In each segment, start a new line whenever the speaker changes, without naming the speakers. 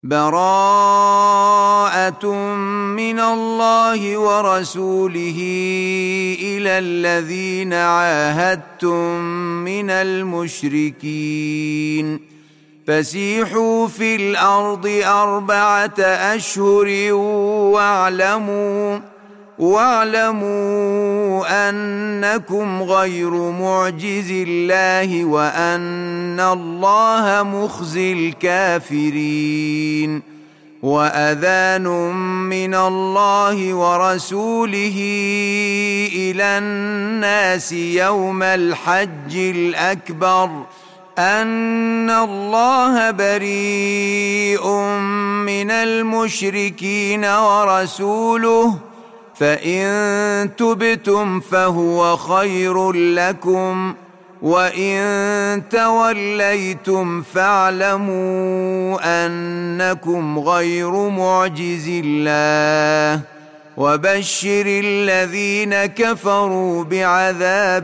براءة من الله ورسوله إلى الذين عاهدتم من المشركين فسيحوا في الأرض 4 أشهر واعلموا أنكم غير معجز الله وأن الله مخزي الكافرين وأذان من الله ورسوله إلى الناس يوم الحج الأكبر أن الله بريء من المشركين ورسوله فإن تبتم فهو خير لكم وإن توليتم فاعلموا أنكم غير معجز الله وبشر الذين كفروا بعذاب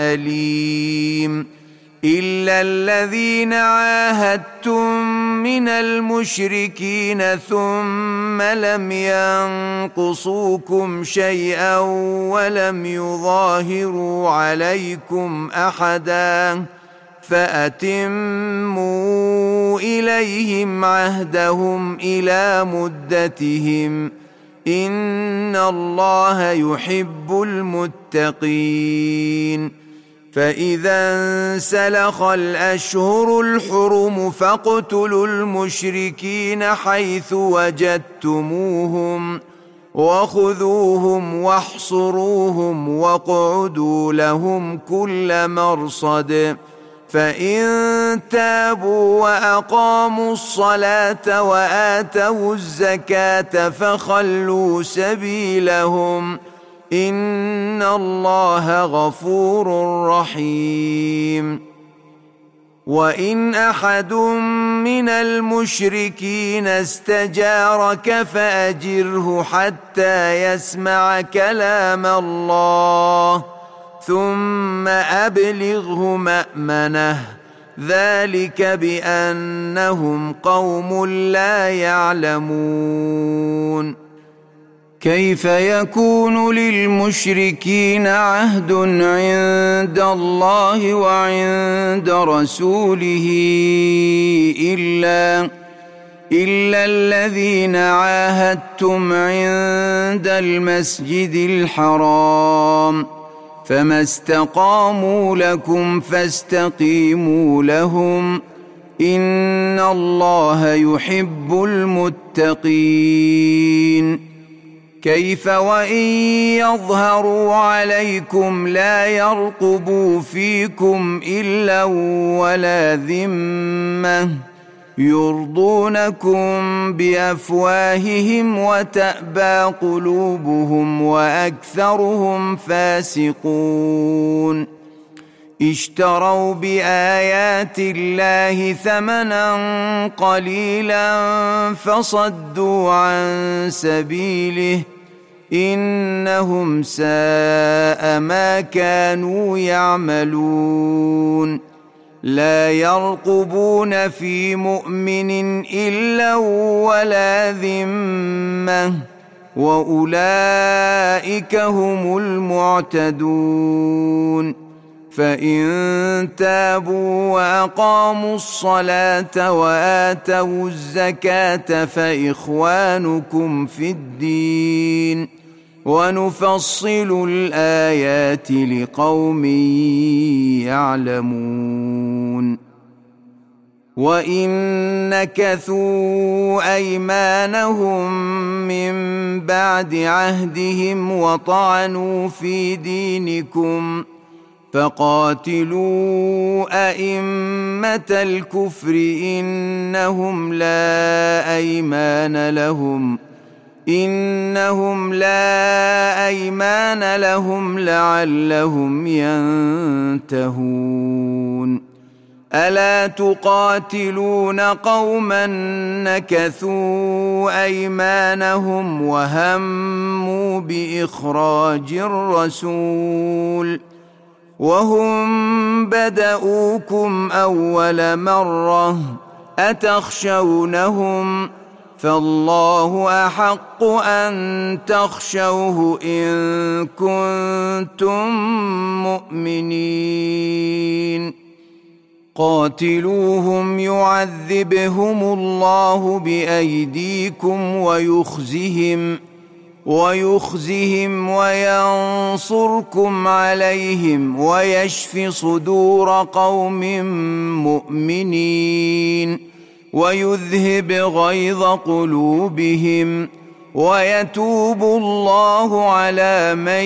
أليم إلا الذين عاهدتم من المشركين ثم لم ينقصوكم شيئا ولم يظاهروا عليكم أحدا فأتموا إليهم عهدهم إلى مدتهم إن الله يحب المتقين فإذا انسلخ الأشهر الحرم فاقتلوا المشركين حيث وجدتموهم وخذوهم واحصروهم واقعدوا لهم كل مرصد فإن تابوا وأقاموا الصلاة وآتوا الزكاة فخلوا سبيلهم إن الله غفور رحيم وإن أحد من المشركين استجارك فأجره حتى يسمع كلام الله ثم أبلغه مأمنه ذلك بأنهم قوم لا يعلمون كيف يكون للمشركين عهد عند الله وعند رسوله إلا الذين عاهدتم عند المسجد الحرام فما استقاموا لكم فاستقيموا لهم إن الله يحب المتقين كيف وإن يظهروا عليكم لا يرقبوا فيكم إلا ولا ذمة يرضونكم بأفواههم وتأبى قلوبهم وأكثرهم فاسقون اشتروا بآيات الله ثمنا قليلا فصدوا عن سبيله إنهم ساء ما كانوا يعملون لا يرقبون في مؤمن إلا ولا ذمة وأولئك هم المعتدون فإن تابوا وأقاموا الصلاة وآتوا الزكاة فإخوانكم في الدين ونفصل الآيات لقوم يعلمون وإن نكثوا أيمانهم من بعد عهدهم وطعنوا في دينكم فقاتلوا أئمة الكفر إنهم لا أيمان لهم لعلهم ينتهون ألا تقاتلون قوما نكثوا أيمانهم وهموا بإخراج الرسول وهم بدؤوكم أول مرة أتخشونهم فالله أحق أن تخشوه إن كنتم مؤمنين قاتلوهم يعذبهم الله بأيديكم ويخزهم وينصركم عليهم ويشف صدور قوم مؤمنين ويذهب غيظ قلوبهم ويتوب الله على من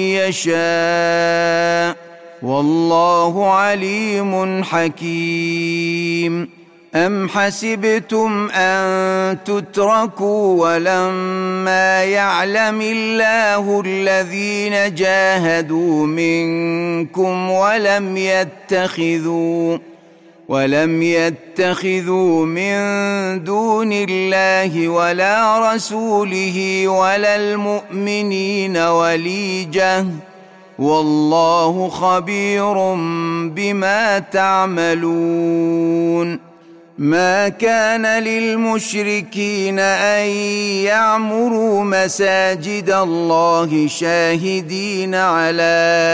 يشاء والله عليم حكيم أم حسبتم أن تتركوا ولما يعلم الله الذين جاهدوا منكم ولم يتخذوا من دون الله ولا رسوله ولا المؤمنين وليجة والله خبير بما تعملون ما كان للمشركين أن يعمروا مساجد الله شاهدين على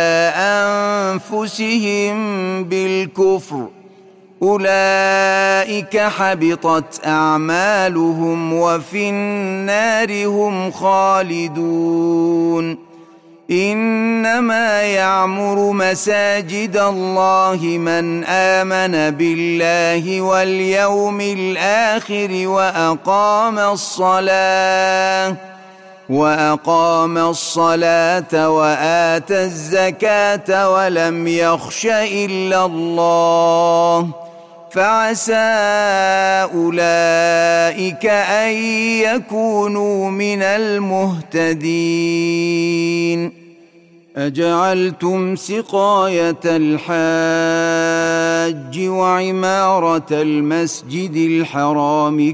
أنفسهم بالكفر أولئك حبطت أعمالهم وفي النار هم خالدون إنما يعمر مساجد الله من آمن بالله واليوم الآخر وأقام الصلاة وآتى الزكاة ولم يخش إلا الله فعسى أولئك أن يكونوا من المهتدين أجعلتم سقاية الحاج وعمارة المسجد الحرام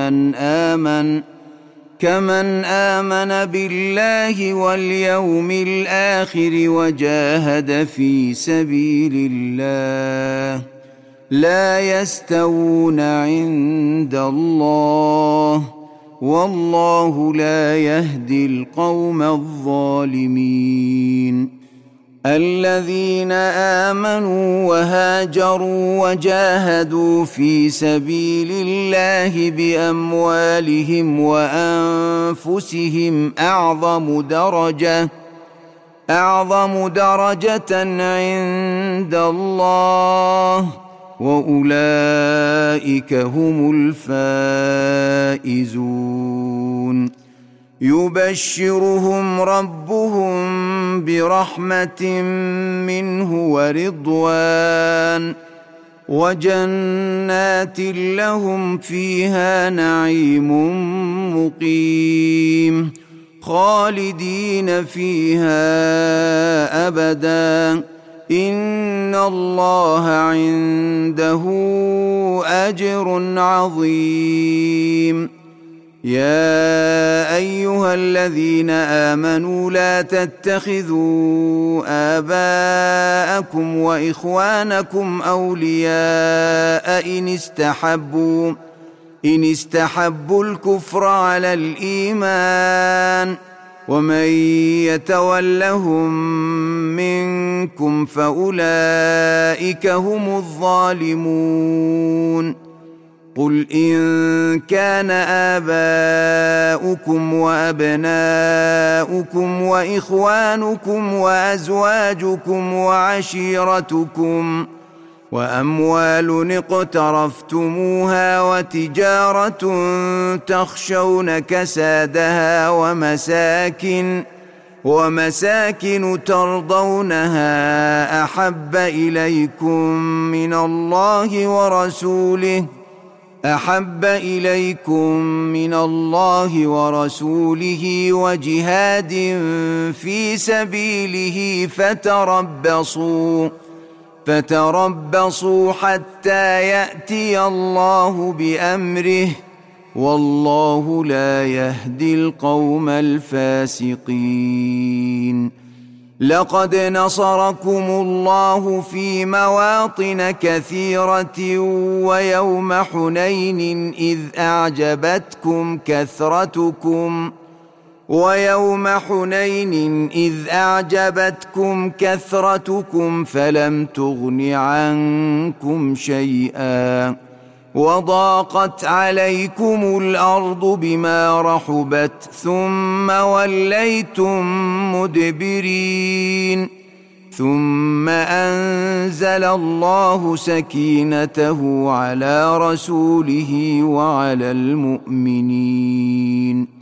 كمن آمن بالله واليوم الآخر وجاهد في سبيل الله لا يستوون عند الله والله لا يهدي القوم الظالمين الذين آمنوا وهاجروا وجاهدوا في سبيل الله بأموالهم وأنفسهم أعظم درجة عند الله وأولئك هم الفائزون يبشرهم ربهم برحمة منه ورضوان وجنات لهم فيها نعيم مقيم خالدين فيها أبدا إن الله عنده أجر عظيم يا أيها الذين آمنوا لا تتخذوا آباءكم وإخوانكم أولياء إن استحبوا الكفر على الإيمان ومن يتولهم منكم فأولئك هم الظالمون قل إن كان آباؤكم وأبناؤكم وإخوانكم وأزواجكم وعشيرتكم وأموال اقترفتموها وتجارة تخشون كسادها ومساكن ترضونها أحب إليكم من الله ورسوله وجهاد في سبيله فتربصوا حتى يأتي الله بأمره والله لا يهدي القوم الفاسقين لقد نصركم الله في مواطن كثيرة ويوم حنين إذ أعجبتكم كثرتكم فلم تغن عنكم شيئا وضاقت عليكم الأرض بما رحبت ثم وليتم مدبرين ثم أنزل الله سكينته على رسوله وعلى المؤمنين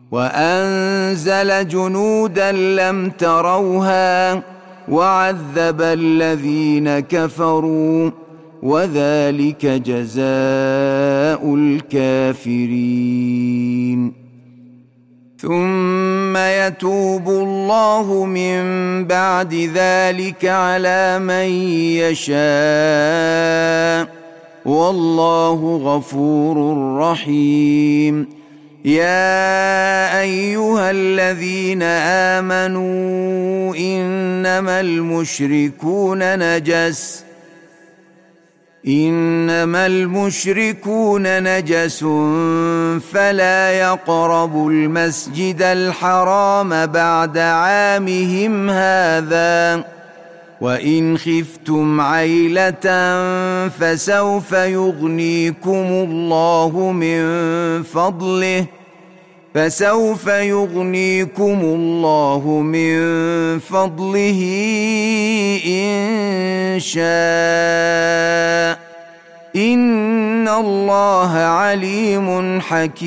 وأنزل جنودا لم تروها وعذب الذين كفروا وذلك جزاء الكافرين ثم يتوب الله من بعد ذلك على من يشاء والله غفور رحيم يا أيها الذين آمنوا إنما المشركون نجس فلا يقربوا المسجد الحرام بعد عامهم هذا وإن خفتم عيلة فسوف يغنيكم الله من فضله إن شاء إن الله عليم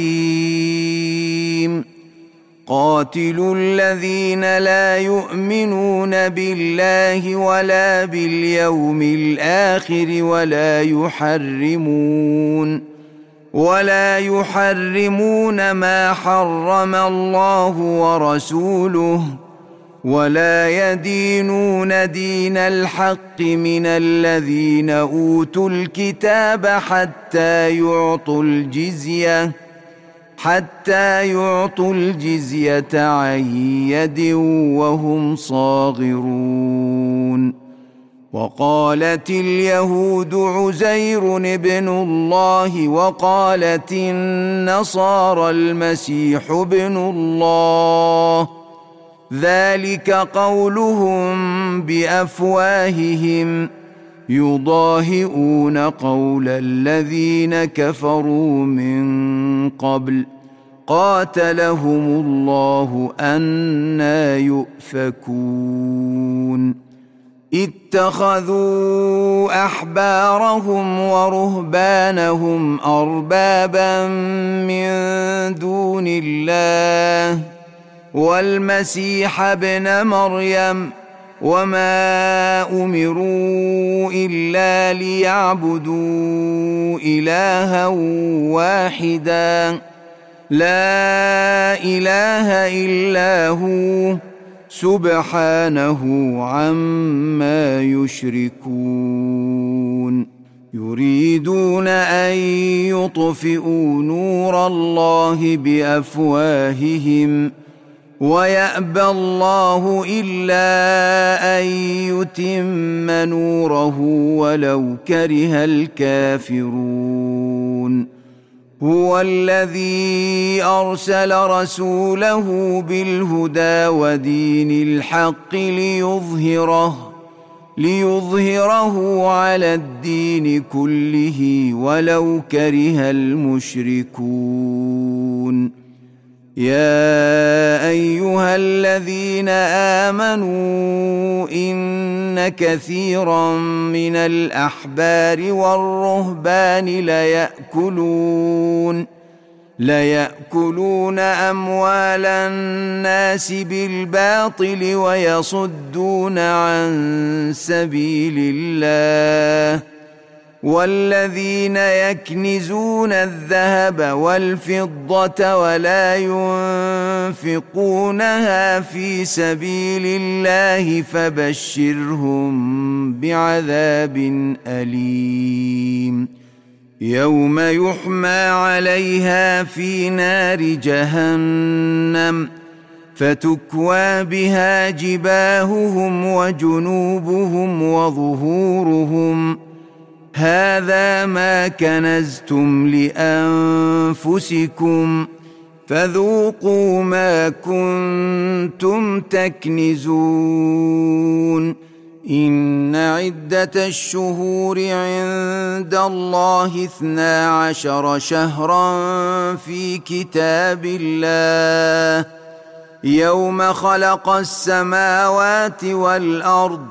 حكيم قاتلوا الذين لا يؤمنون بالله ولا باليوم الآخر ولا يحرمون ما حرم الله ورسوله ولا يدينون دين الحق من الذين أوتوا الكتاب حتى يعطوا الجزية عن يد وهم صاغرون وقالت اليهود عزير ابن الله وقالت النصارى المسيح ابن الله ذلك قولهم بأفواههم يضاهئون قول الذين كفروا من قبل قاتلهم الله أنى يؤفكون اتخذوا أحبارهم ورهبانهم أربابا من دون الله والمسيح ابن مريم وما أمروا إلا ليعبدوا إلها واحدا لا إله إلا هو سبحانه عما يشركون يريدون أن يطفئوا نور الله بأفواههم ويأبى الله إلا أن يتم نوره ولو كره الكافرون هو الذي أرسل رسوله بالهدى ودين الحق ليظهره على الدين كله ولو كره المشركون يا أيها الذين آمنوا إن كثيرا من الأحبار والرهبان ليأكلون أموال الناس بالباطل ويصدون عن سبيل الله والذين يكنزون الذهب والفضة ولا ينفقونها في سبيل الله فبشرهم بعذاب أليم يوم يحمى عليها في نار جهنم فتكوى بها جباههم وجنوبهم وظهورهم هذا ما كنزتم لأنفسكم فذوقوا ما كنتم تكنزون إن عدة الشهور عند الله 12 شهرا في كتاب الله يوم خلق السماوات والأرض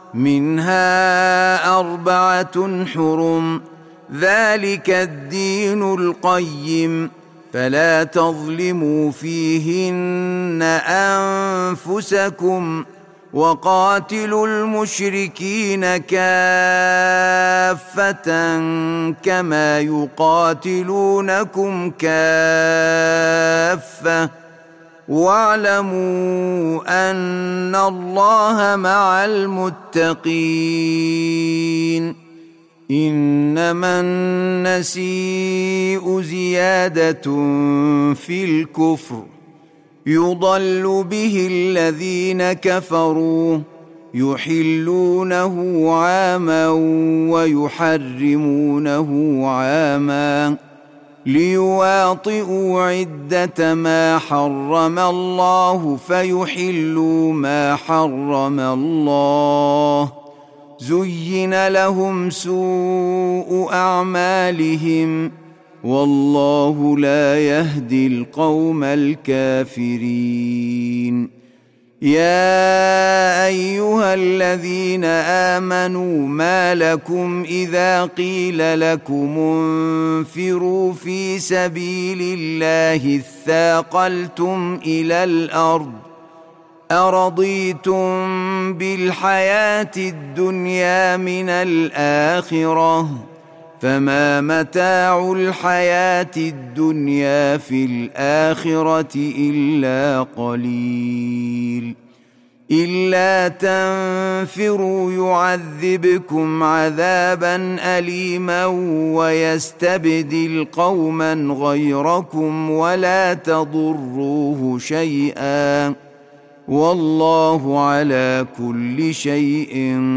منها 4 حرم ذلك الدين القيم فلا تظلموا فيهن أنفسكم وقاتلوا المشركين كافة كما يقاتلونكم كافة واعلموا أن الله مع المتقين إنما النسيء زيادة في الكفر يضل به الذين كفروا يحلونه عاما ويحرمونه عاما ليواطئوا عدة ما حرم الله فيحلوا ما حرم الله زين لهم سوء أعمالهم والله لا يهدي القوم الكافرين يا أيها الذين آمنوا ما لكم إذا قيل لكم انفروا في سبيل الله اثاقلتم إلى الأرض أرضيتم بالحياة الدنيا من الآخرة فما متاع الحياة الدنيا في الآخرة إلا قليل إلا تنفروا يعذبكم عذابا أليما ويستبدل قوما غيركم ولا تضروه شيئا والله على كل شيء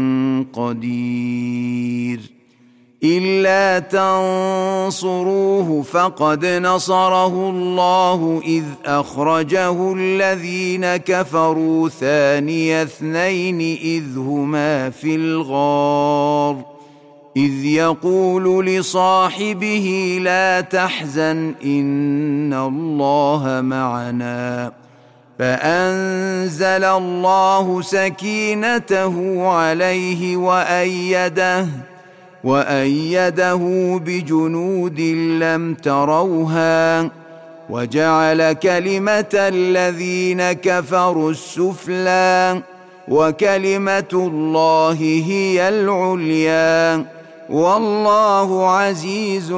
قدير إلا تنصروه فقد نصره الله إذ أخرجه الذين كفروا ثاني اثنين إذ هما في الغار إذ يقول لصاحبه لا تحزن إن الله معنا فأنزل الله سكينته عليه وأيده بجنود لم تروها وجعل كلمة الذين كفروا السفلى وكلمة الله هي العليا والله عزيز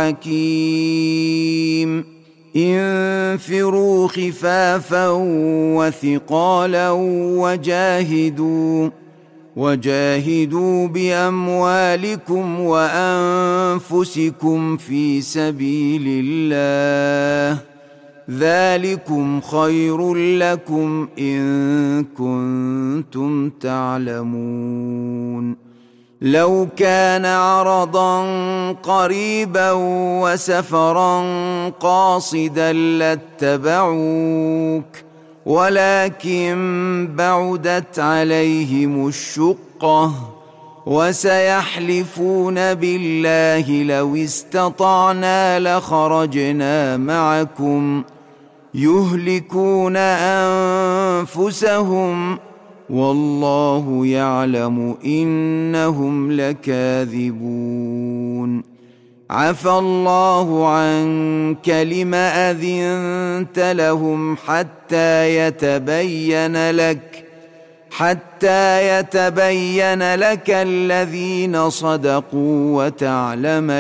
حكيم انفروا خفافا وثقالا وجاهدوا بأموالكم وأنفسكم في سبيل الله ذلكم خير لكم إن كنتم تعلمون لو كان عرضا قريبا وسفرا قاصدا لاتبعوك ولكن بعدت عليهم الشقة وسيحلفون بالله لو استطعنا لخرجنا معكم يهلكون أنفسهم والله يعلم إنهم لكاذبون عفى الله عنك لم أذنت لهم حتى يتبين لك الذين صدقوا وتعلم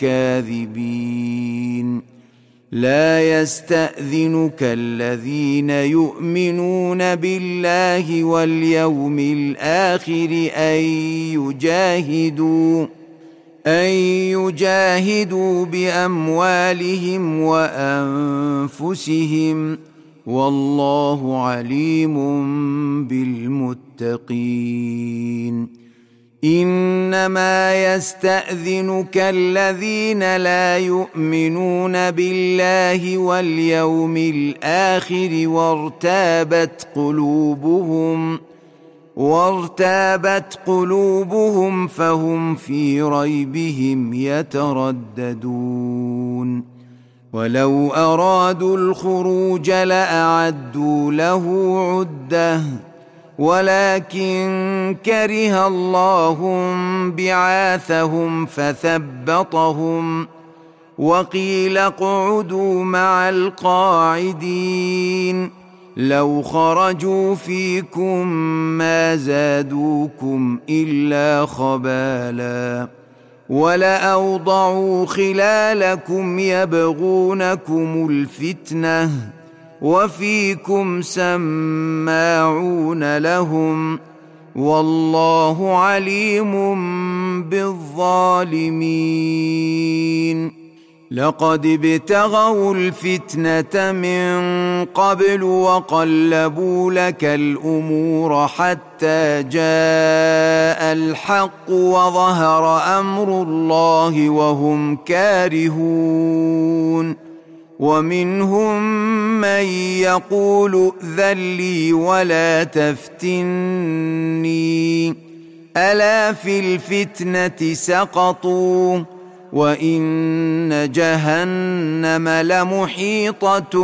الكاذبين لا يستأذنك الذين يؤمنون بالله واليوم الآخر أن يجاهدوا بأموالهم وأنفسهم والله عليم بالمتقين. إنما يستأذنك الذين لا يؤمنون بالله واليوم الآخر وارتابت قلوبهم فهم في ريبهم يترددون. ولو أرادوا الخروج لأعدوا له عدة ولكن كره الله بعاثهم فثبطهم وقيل اقعدوا مع القاعدين. لو خرجوا فيكم ما زادوكم إلا خبالا ولأوضعوا خلالكم يبغونكم الفتنة وفيكم سماعون لهم والله عليم بالظالمين. لقد ابتغوا الفتنة من قبل وقلبوا لك الأمور حتى جاء الحق وظهر أمر الله وهم كارهون. ومنهم من يقول ائذن لي ولا تفتني ألا في الفتنة سقطوا وإن جهنم لمحيطة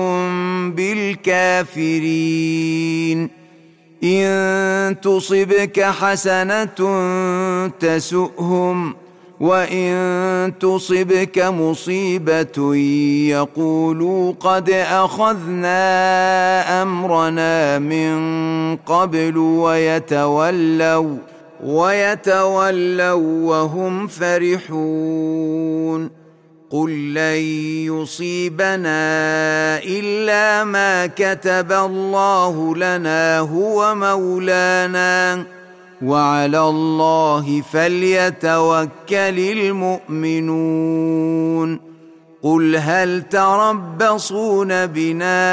بالكافرين. إن تصبك حسنة تسؤهم وإن تصبك مصيبة يقولوا قد أخذنا أمرنا من قبل ويتولوا وهم فرحون. قل لن يصيبنا إلا ما كتب الله لنا هو مولانا وعلى الله فليتوكل المؤمنون. قل هل تربصون بنا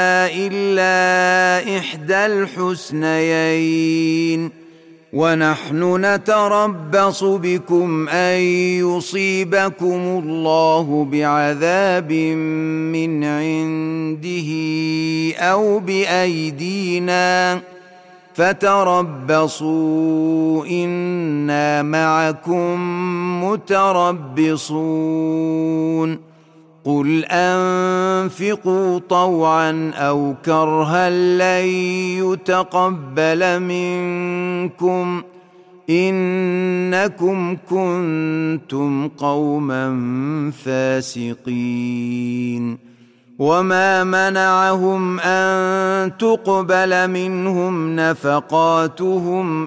إلا إحدى الحسنيين ونحن نتربص بكم أن يصيبكم الله بعذاب من عنده أو بأيدينا فتربصوا إنا معكم متربصون. قل أنفقوا طوعا أو كرها لن يتقبل منكم إنكم كنتم قوما فاسقين. وما منعهم أن تقبل منهم نفقاتهم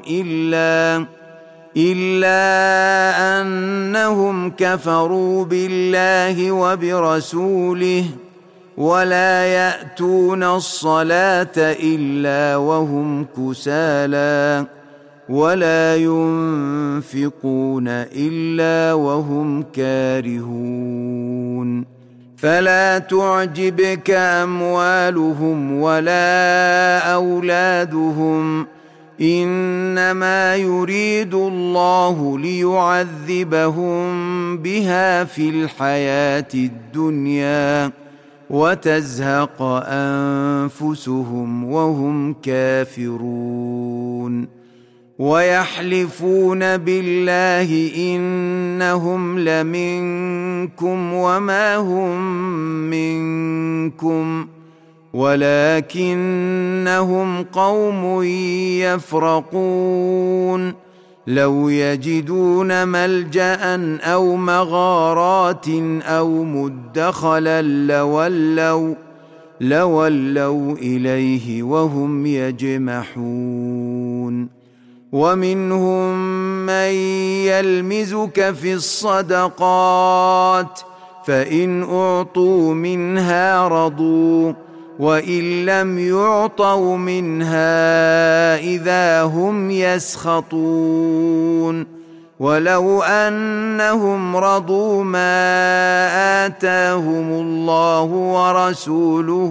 إلا أنهم كفروا بالله وبرسوله ولا يأتون الصلاة إلا وهم كسالى ولا ينفقون إلا وهم كارهون. فلا تعجبك أموالهم ولا أولادهم إنما يريد الله ليعذبهم بها في الحياة الدنيا وتزهق أنفسهم وهم كافرون. ويحلفون بالله إنهم لمنكم وما هم منكم ولكنهم قوم يفرقون. لو يجدون ملجأ أو مغارات أو مدخلا لولوا إليه وهم يجمحون. ومنهم من يلمزك في الصدقات فإن أعطوا منها رضوا وإن لم يعطوا منها إذا هم يسخطون. ولو أنهم رضوا ما آتاهم الله ورسوله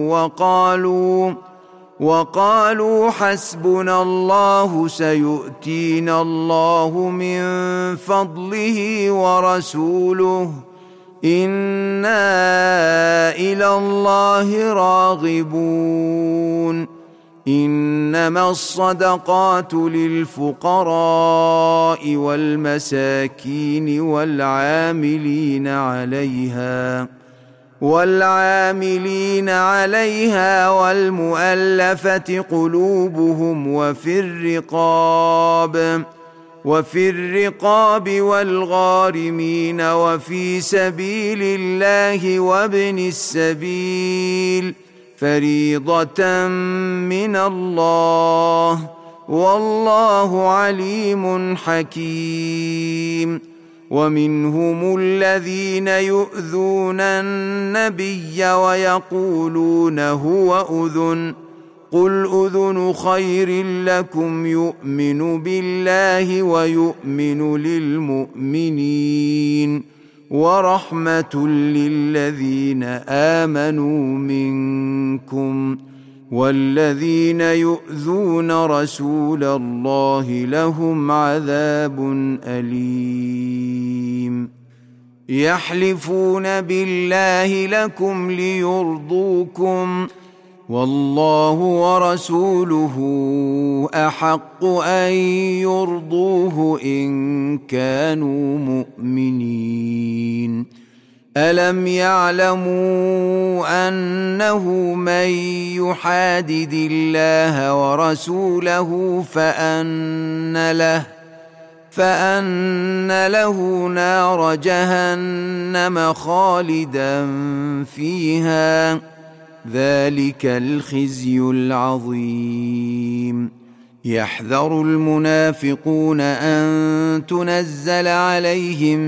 وقالوا حسبنا الله سيؤتينا الله من فضله ورسوله إنا إلى الله راغبون. إنما الصدقات للفقراء والمساكين والعاملين عليها والمؤلفة قلوبهم وفي الرقاب والغارمين وفي سبيل الله وابن السبيل فريضة من الله والله عليم حكيم. ومنهم الذين يؤذون النبي ويقولون هو أذن قل أذن خير لكم يؤمن بالله ويؤمن للمؤمنين ورحمة للذين آمنوا منكم والذين يؤذون رسول الله لهم عذاب أليم. يحلفون بالله لكم ليرضوكم والله ورسوله أحق أن يرضوه إن كانوا مؤمنين. ألم يعلموا أنه من يحادد الله ورسوله فأن له نار جهنم خالدا فيها ذلك الخزي العظيم. يحذر المنافقون أن تنزل عليهم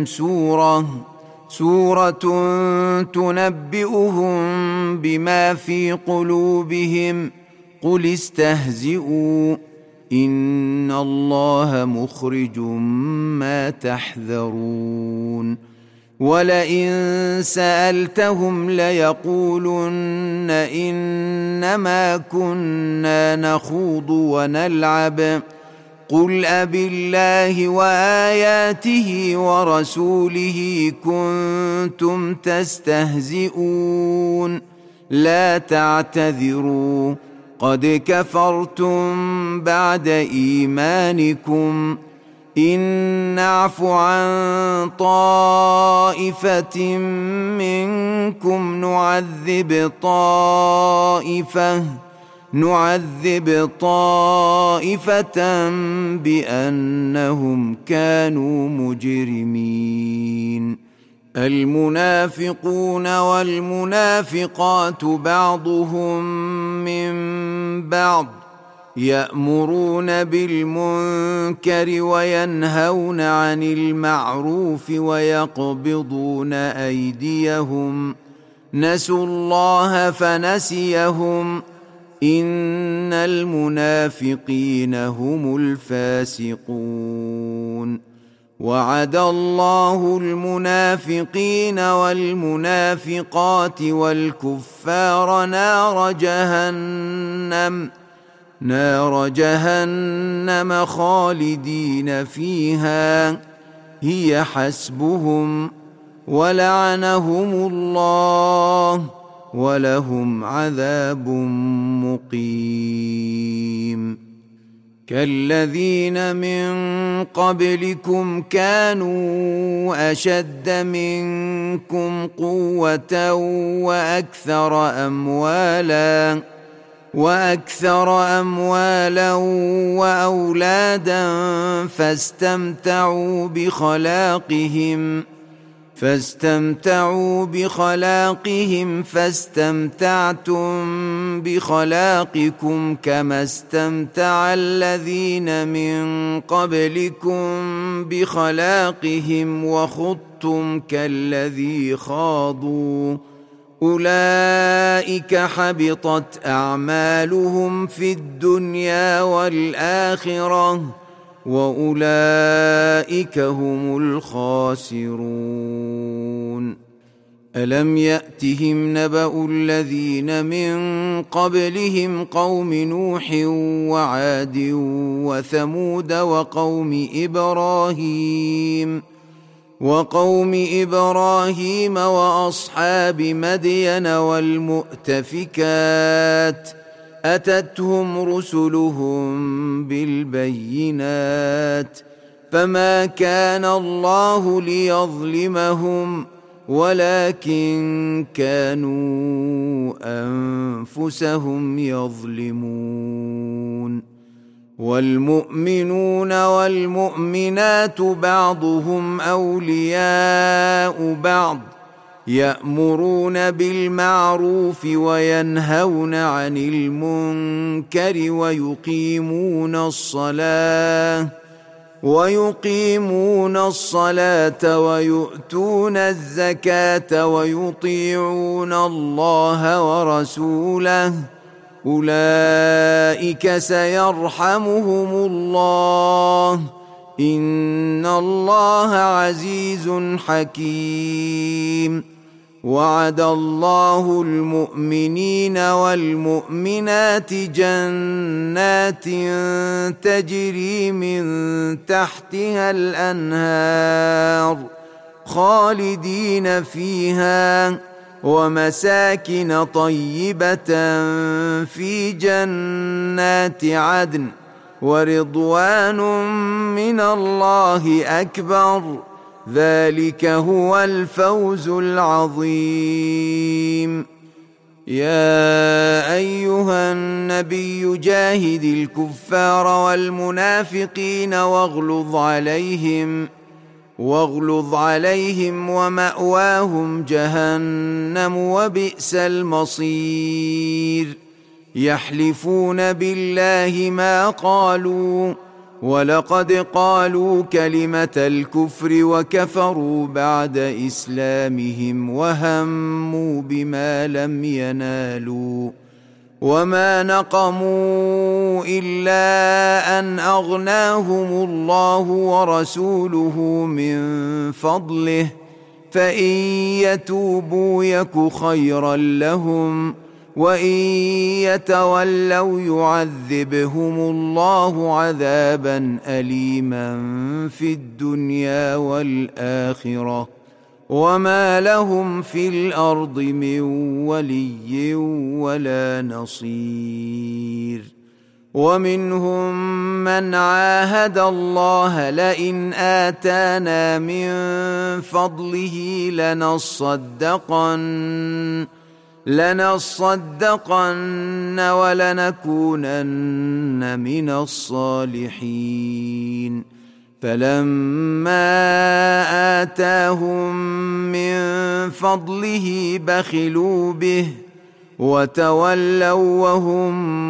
سورة تنبئهم بما في قلوبهم قل استهزئوا إن الله مخرج ما تحذرون. ولئن سألتهم ليقولن إنما كنا نخوض ونلعب قل أبالله وآياته ورسوله كنتم تستهزئون لا تعتذروا قد كفرتم بعد إيمانكم إن نعف عن طائفة منكم نعذب طائفة بأنهم كانوا مجرمين. المنافقون والمنافقات بعضهم من بعض يأمرون بالمنكر وينهون عن المعروف ويقبضون أيديهم نسوا الله فنسيهم إن المنافقين هم الفاسقون. وعد الله المنافقين والمنافقات والكفار نار جهنم خالدين فيها هي حسبهم ولعنهم الله ولهم عذاب مقيم. كالذين من قبلكم كانوا أشد منكم قوة وأكثر أموالا وأولادا فاستمتعوا بخلاقهم فاستمتعتم بخلاقكم كما استمتع الذين من قبلكم بخلاقهم وخضتم كالذي خاضوا أولئك حبطت أعمالهم في الدنيا والآخرة وأولئك هم الخاسرون. ألم يأتهم نبأ الذين من قبلهم قوم نوح وعاد وثمود وقوم إبراهيم وأصحاب مدين والمؤتفكات أتتهم رسلهم بالبينات فما كان الله ليظلمهم ولكن كانوا أنفسهم يظلمون. والمؤمنون والمؤمنات بعضهم أولياء بعض يأمرون بالمعروف وينهون عن المنكر ويقيمون الصلاة ويؤتون الزكاة ويطيعون الله ورسوله أولئك سيرحمهم الله إن الله عزيز حكيم. وعد الله المؤمنين والمؤمنات جنات تجري من تحتها الأنهار خالدين فيها ومساكن طيبة في جنات عدن ورضوان من الله أكبر ذلك هو الفوز العظيم. يا أيها النبي جاهد الكفار والمنافقين واغلظ عليهم ومأواهم جهنم وبئس المصير. يحلفون بالله ما قالوا ولقد قالوا كلمة الكفر وكفروا بعد إسلامهم وهموا بما لم ينالوا وما نقموا إلا أن أغناهم الله ورسوله من فضله فإن يتوبوا يك خيرا لهم وإن يتولوا يعذبهم الله عذابا أليما في الدنيا والآخرة وما لهم في الأرض من ولي ولا نصير. ومنهم من عاهد الله لئن آتانا من فضله لنصدقن ولنكونن من الصالحين. فلما آتاهم من فضله بخلوا به وتولوا وهم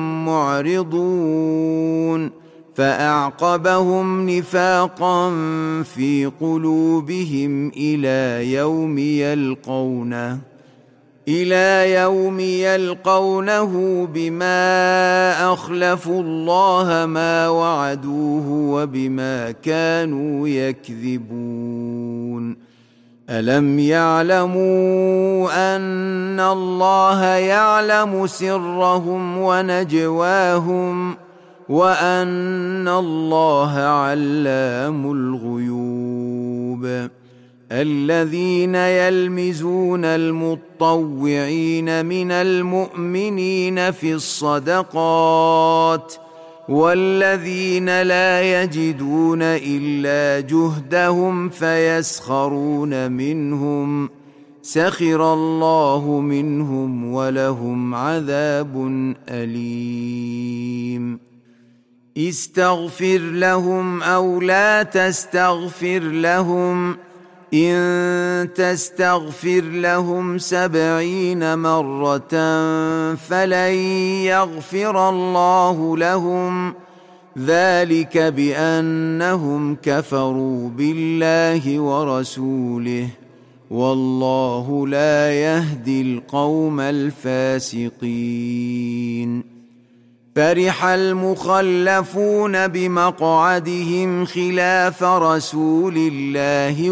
معرضون فأعقبهم نفاقا في قلوبهم إلى يوم يلقونه بما أخلفوا الله ما وعدوه وبما كانوا يكذبون. ألم يعلموا أن الله يعلم سرهم ونجواهم وأن الله علام الغيوب. الذين يلمزون المطوعين من المؤمنين في الصدقات والذين لا يجدون إلا جهدهم فيسخرون منهم سخر الله منهم ولهم عذاب أليم. استغفر لهم أو لا تستغفر لهم إن تستغفر لهم 70 مرة فلن يغفر الله لهم ذلك بأنهم كفروا بالله ورسوله والله لا يهدي القوم الفاسقين. فرح المخلفون بمقعدهم خلاف رسول الله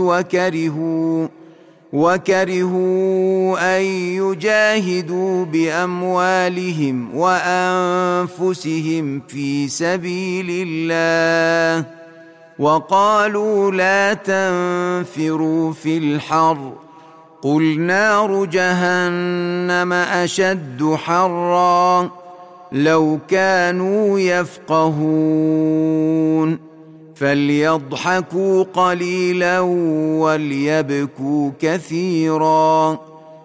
وكرهوا أن يجاهدوا بأموالهم وأنفسهم في سبيل الله، وقالوا لا تنفروا في الحر، قل نار جهنم أشد حرا، لو كانوا يفقهون، فليضحكوا قليلا وليبكوا كثيرا،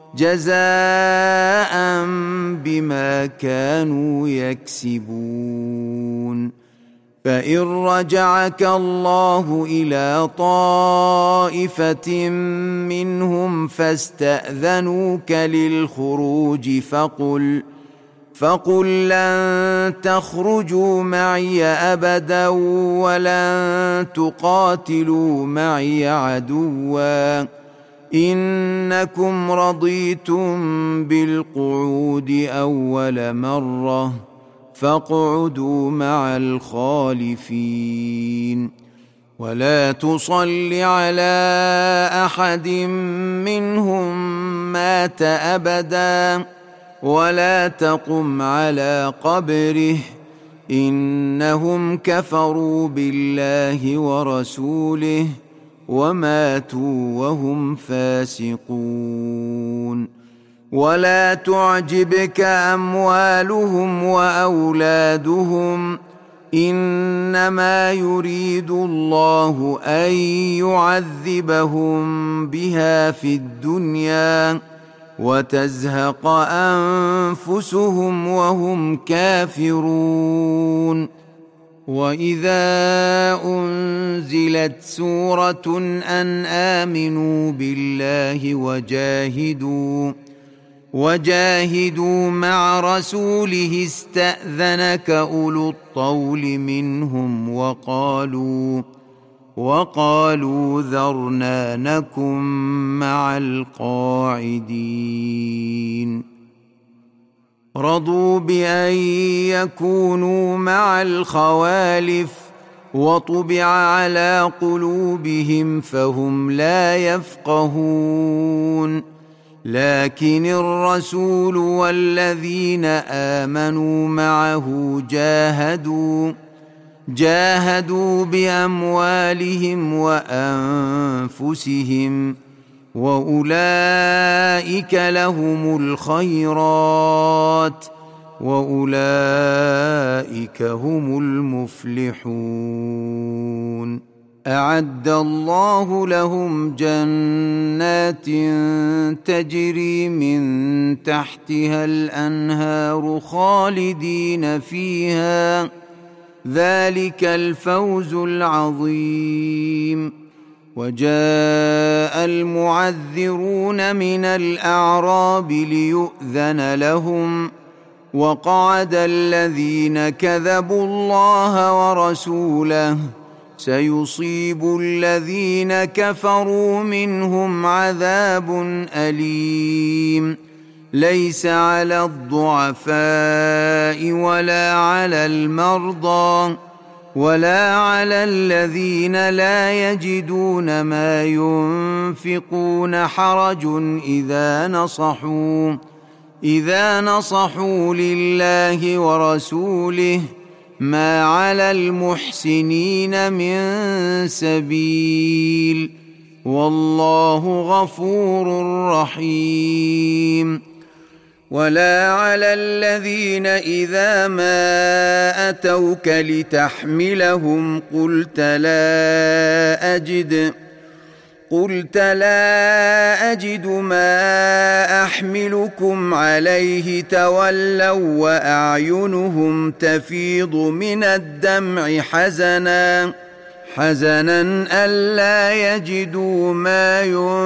جزاء بما كانوا يكسبون. فإن رجعك الله إلى طائفة منهم فاستأذنوك للخروج فقل لن تخرجوا معي أبدا ولن تقاتلوا معي عدوا، إنكم رضيتم بالقعود أول مرة فاقعدوا مع الخالفين، ولا تصل على أحد منهم مات أبدا ولا تقم على قبره، إنهم كفروا بالله ورسوله وماتوا وهم فاسقون. ولا تعجبك أموالهم وأولادهم، إنما يريد الله أن يعذبهم بها في الدنيا وتزهق أنفسهم وهم كافرون. وإذا أنزلت سورة أن آمنوا بالله وجاهدوا مع رسوله استأذنك أولو الطول منهم وقالوا ذرنا نكن مع القاعدين، رضوا بأن يكونوا مع الخوالف وطبع على قلوبهم فهم لا يفقهون، لكن الرسول والذين آمنوا معه جاهدوا بأموالهم وأنفسهم، وأولئك لهم الخيرات وأولئك هم المفلحون. أعد الله لهم جنات تجري من تحتها الأنهار خالدين فيها، ذلك الفوز العظيم. وجاء المعذرون من الأعراب ليؤذن لهم، وقعد الذين كذبوا الله ورسوله، سيصيب الذين كفروا منهم عذاب أليم، ليس على الضعفاء ولا على المرضى ولا على الذين لا يجدون ما ينفقون حرج إذا نصحوا لله ورسوله، ما على المحسنين من سبيل، والله غفور رحيم. ولا على الذين إذا ما أتوك لتحملهم قلت لا أجد ما أحملكم عليه تولوا وأعينهم تفيض من الدمع حزنا ألا يجدوا ما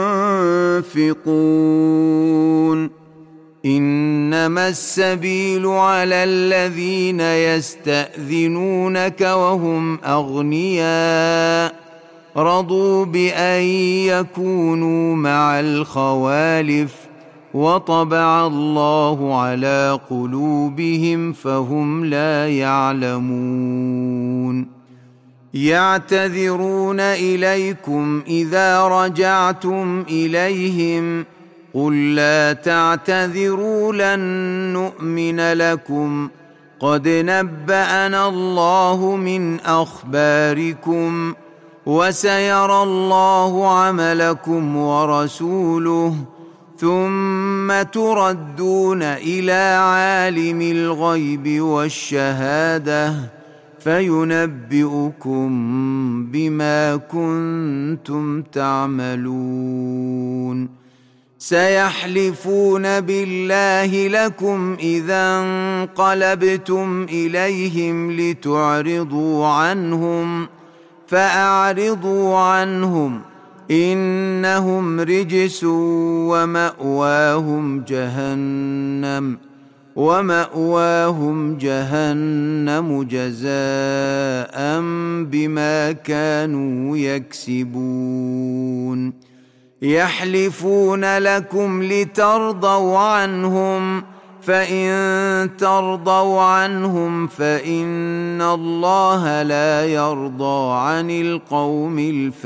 ينفقون. إنما السبيل على الذين يستأذنونك وهم أغنياء، رضوا بأن يكونوا مع الخوالف وطبع الله على قلوبهم فهم لا يعلمون يعتذرون إليكم إذا رجعتم إليهم قل لا تعتذروا لن نؤمن لكم قد نبأنا الله من أخباركم وسيرى الله عملكم ورسوله ثم تردون إلى عالم الغيب والشهادة فينبئكم بما كنتم تعملون سيحلفون بالله لكم إذا انقلبتم إليهم لتعرضوا عنهم فأعرضوا عنهم إنهم رجس ومأواهم جهنم جزاء بما كانوا يكسبون يحلفون لكم لترضوا عنهم فإن ترضوا عنهم فإن الله لا يرضى عن القوم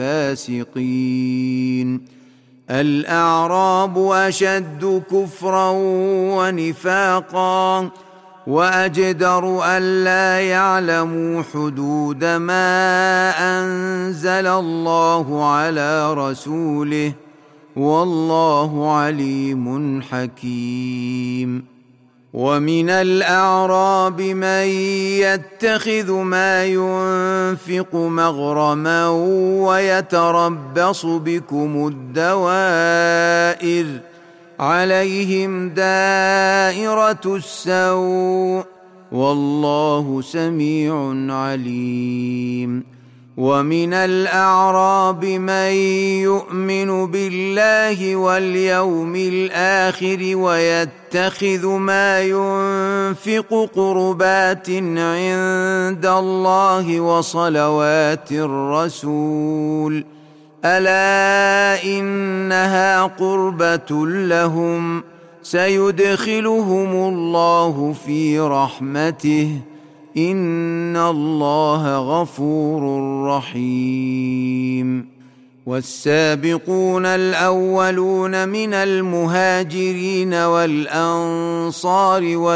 الفاسقين الأعراب أشد كفرا ونفاقا وأجدر ألا يعلموا حدود ما أنزل الله على رسوله والله عليم حكيم ومن الأعراب من يتخذ ما ينفق مغرما ويتربص بكم الدوائر عليهم دائرة السوء والله سميع عليم ومن الأعراب من يؤمن بالله واليوم الآخر ويتخذ ما ينفق قربات عند الله وصلوات الرسول ألا إنها قربة لهم سيدخلهم الله في رحمته إن الله غفور رحيم والسابقون الأولون من المهاجرين والأنصار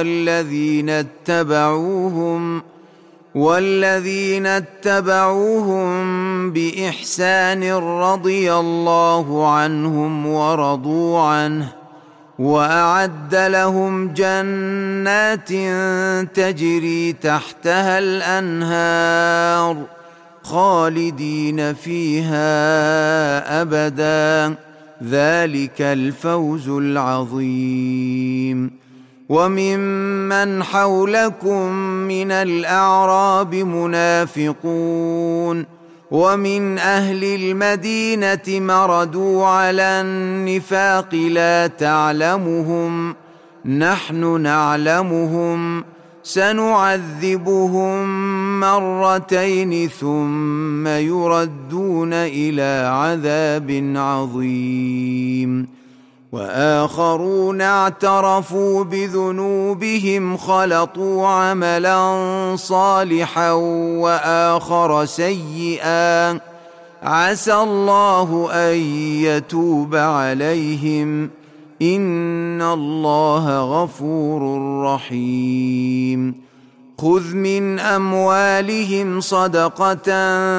والذين اتبعوهم بإحسان رضي الله عنهم ورضوا عنه وأعد لهم جنات تجري تحتها الأنهار خالدين فيها أبدا ذلك الفوز العظيم وممن حولكم من الأعراب منافقون ومن أهل المدينة مردوا على النفاق لا تعلمهم نحن نعلمهم سنعذبهم مرتين ثم يردون إلى عذاب عظيم وآخرون اعترفوا بذنوبهم خلطوا عملا صالحا وآخر سيئا عسى الله أن يتوب عليهم إن الله غفور رحيم خذ من أموالهم صدقة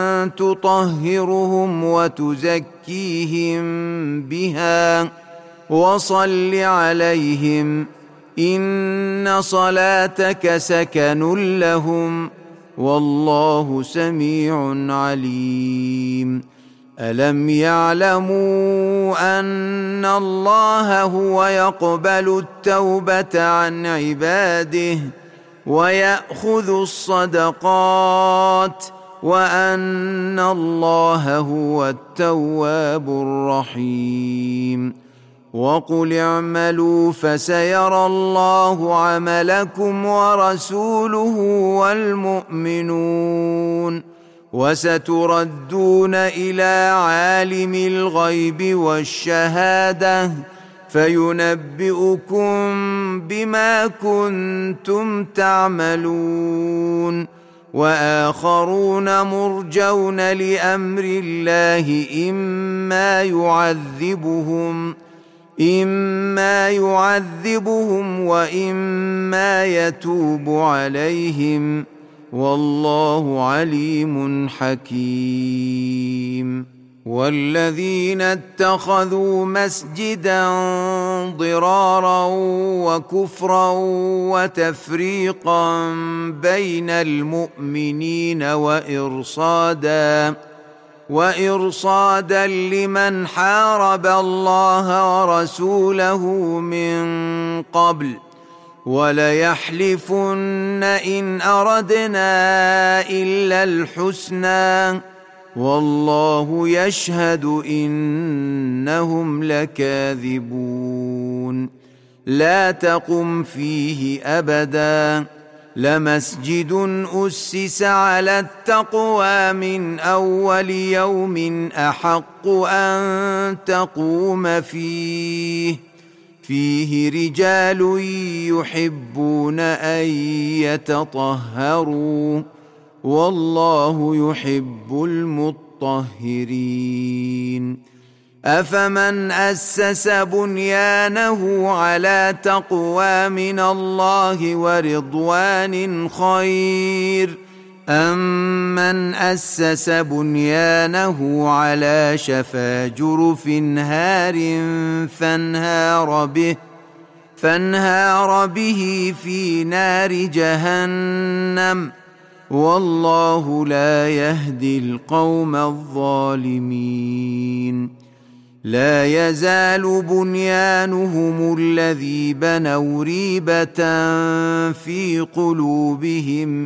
تطهرهم وتزكيهم بها وصل عليهم إن صلاتك سكن لهم والله سميع عليم ألم يعلموا أن الله هو يقبل التوبة عن عباده ويأخذ الصدقات وأن الله هو التواب الرحيم وقل اعملوا فسيرى الله عملكم ورسوله والمؤمنون وستردون إلى عالم الغيب والشهادة فينبئكم بما كنتم تعملون وآخرون مرجون لأمر الله إما يعذبهم وإما يتوب عليهم والله عليم حكيم. والذين اتخذوا مسجدا ضرارا وكفرا وتفريقا بين المؤمنين وإرصادا لمن حارب الله ورسوله من قبل وليحلفن إن أردنا إلا الحسنى والله يشهد إنهم لكاذبون. لا تقم فيه أبدا لمسجد أسس على التقوى من أول يوم أحق أن تقوم فيه رجال يحبون أن يتطهروا والله يحب المطهرين. أفمن أسس بنيانه على تقوى من الله ورضوان خير أم من أسس بنيانه على شفا جرف هار فانهار به في نار جهنم والله لا يهدي القوم الظالمين. لا يزال بنيانهم الذي بنوا ريبة في قلوبهم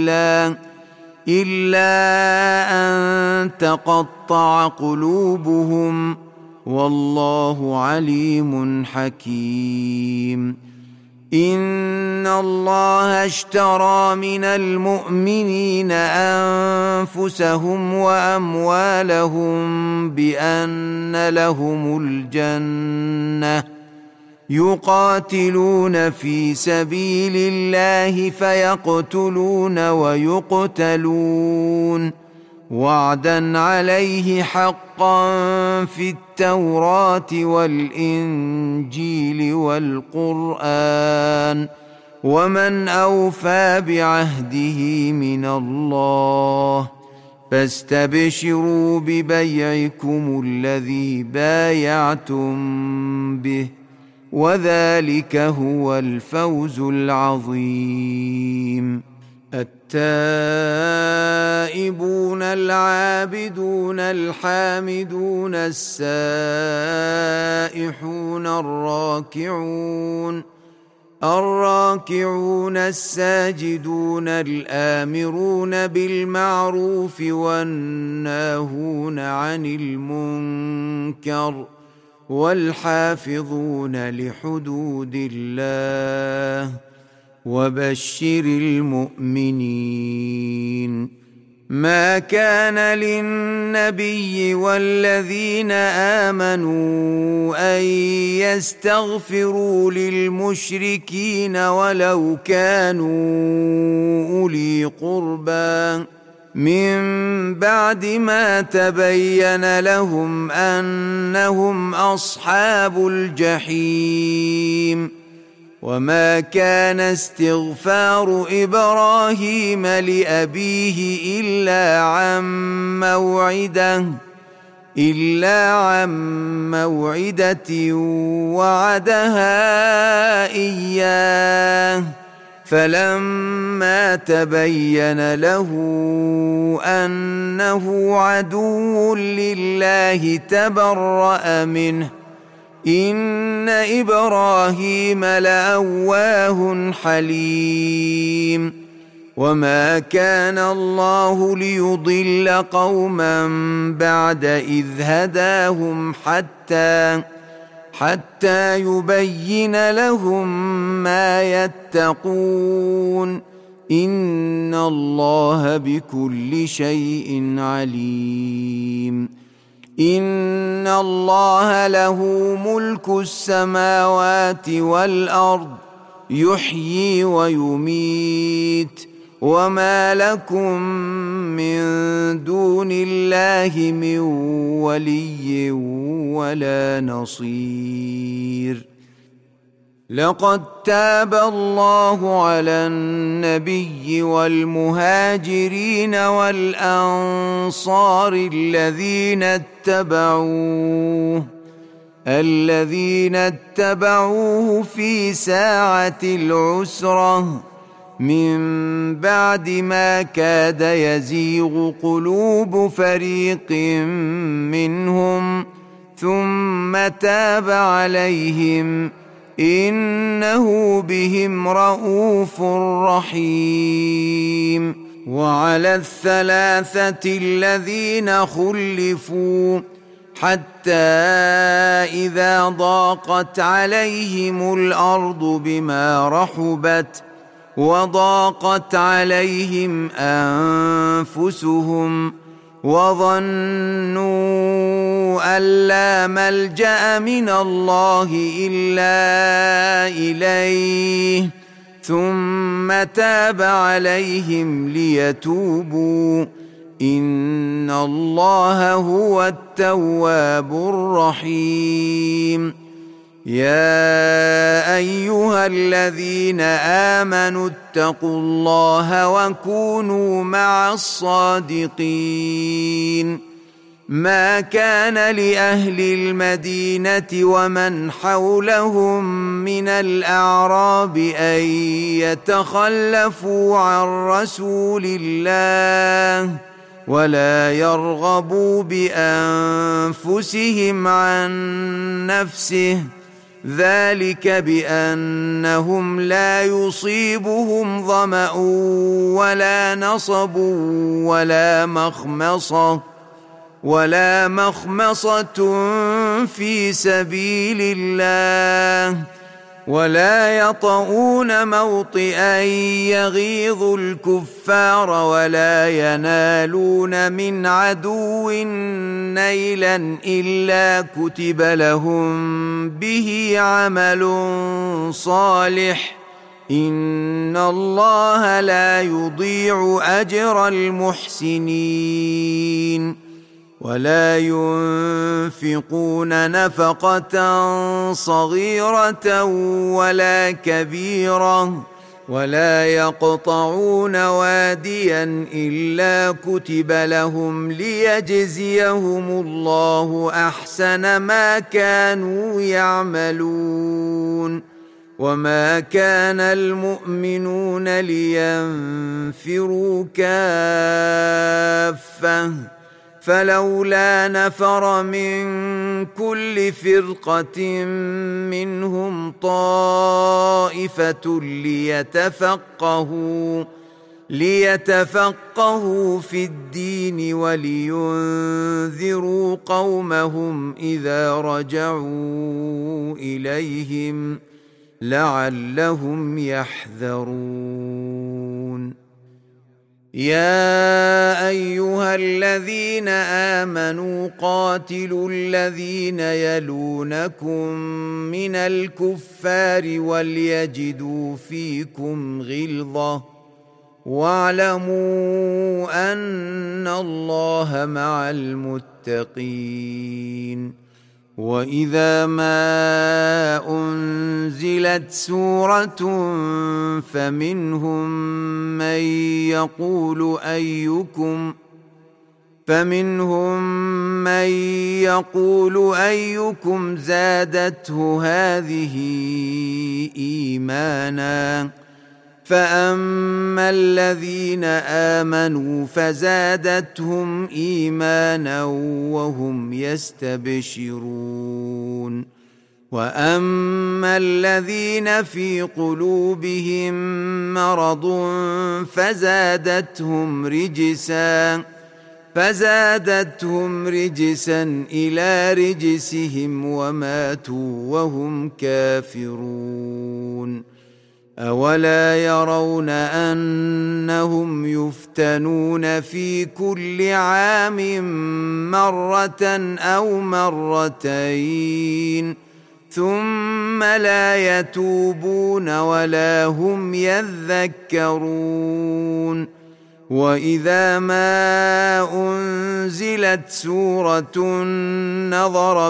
إلا أن تقطع قلوبهم والله عليم حكيم. إن الله اشترى من المؤمنين أنفسهم وأموالهم بأن لهم الجنة يقاتلون في سبيل الله فيقتلون ويقتلون وعدا عليه حقا في التوراة والإنجيل والقرآن ومن أوفى بعهده من الله فاستبشروا ببيعكم الذي بايعتم به وذلك هو الفوز العظيم. التائبون العابدون الحامدون السائحون الراكعون الساجدون الآمرون بالمعروف والناهون عن المنكر والحافظون لحدود الله وبشر المؤمنين. ما كان للنبي والذين آمنوا أن يستغفروا للمشركين ولو كانوا أولي قربى من بعد ما تبين لهم أنهم أصحاب الجحيم. وما كان استغفار إبراهيم لأبيه إلا عن موعدة وعدها إياه فلما تبين له أنه عدو لله تبرأ منه إن إبراهيم لأواه حليم. وما كان الله ليضل قوما بعد إذ هداهم حتى يبين لهم ما يتقون إن الله بكل شيء عليم. إن الله له ملك السماوات والأرض يحيي ويميت وما لكم من دون الله من ولي ولا نصير. لقد تاب الله على النبي والمهاجرين والأنصار الذين اتبعوه في ساعة العسرة من بعد ما كاد يزيغ قلوب فريق منهم ثم تاب عليهم إنه بهم رءوف رحيم. وعلى الثلاثة الذين خلفوا حتى إذا ضاقت عليهم الأرض بما رحبت وضاقت عليهم أنفسهم وظنوا أن لا ملجأ من الله إلا إليه ثم تاب عليهم ليتوبوا إن الله هو التواب الرحيم. يا أيها الذين آمنوا اتقوا الله وكونوا مع الصادقين. ما كان لأهل المدينة ومن حولهم من الأعراب أن يتخلفوا عن رسول الله ولا يرغبوا بأنفسهم عن نفسه ذلك بأنهم لا يصيبهم ظمأ ولا نصب ولا مخمصة في سبيل الله ولا يطؤون موطئا يغيظ الكفار ولا ينالون من عدو نيلا إلا كتب لهم به عمل صالح إن الله لا يضيع أجر المحسنين. ولا ينفقون نفقة صغيرة ولا كبيرة ولا يقطعون واديا إلا كتب لهم ليجزيهم الله أحسن ما كانوا يعملون. وما كان المؤمنون لينفروا كافة فلولا نفر من كل فرقة منهم طائفة ليتفقهوا في الدين ولينذروا قومهم إذا رجعوا إليهم لعلهم يحذرون. يا أيها الذين آمنوا قاتلوا الذين يلونكم من الكفار وليجدوا فيكم غلظة واعلموا أن الله مع المتقين. وإذا ما أنزلت سورة فمنهم من يقول أيكم زادته هذه إيمانا فأما الذين آمنوا فزادتهم إيمانا وهم يستبشرون. وأما الذين في قلوبهم مرض فزادتهم رجسا إلى رجسهم وماتوا وهم كافرون. أولا يرون أنهم يفتنون في كل عام مرة أو مرتين ثم لا يتوبون ولا هم يذكرون وإذا ما أنزلت سورة نظر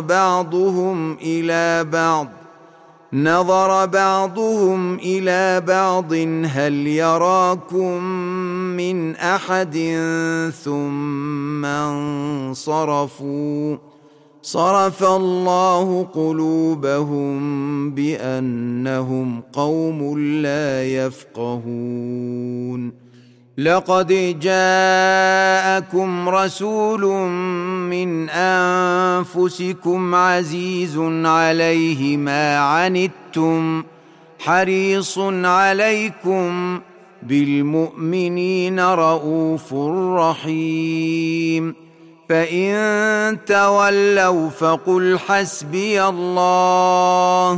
بعضهم إلى بعض هل يراكم من أحد ثم انصرفوا صرف الله قلوبهم بأنهم قوم لا يفقهون لقد جاءكم رسول من أنفسكم عزيز عليه ما عنتم حريص عليكم بالمؤمنين رؤوف رحيم فإن تولوا فقل حسبي الله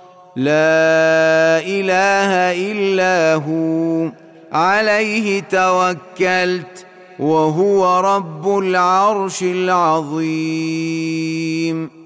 لا إله إلا هو عليه توكلت وهو رب العرش العظيم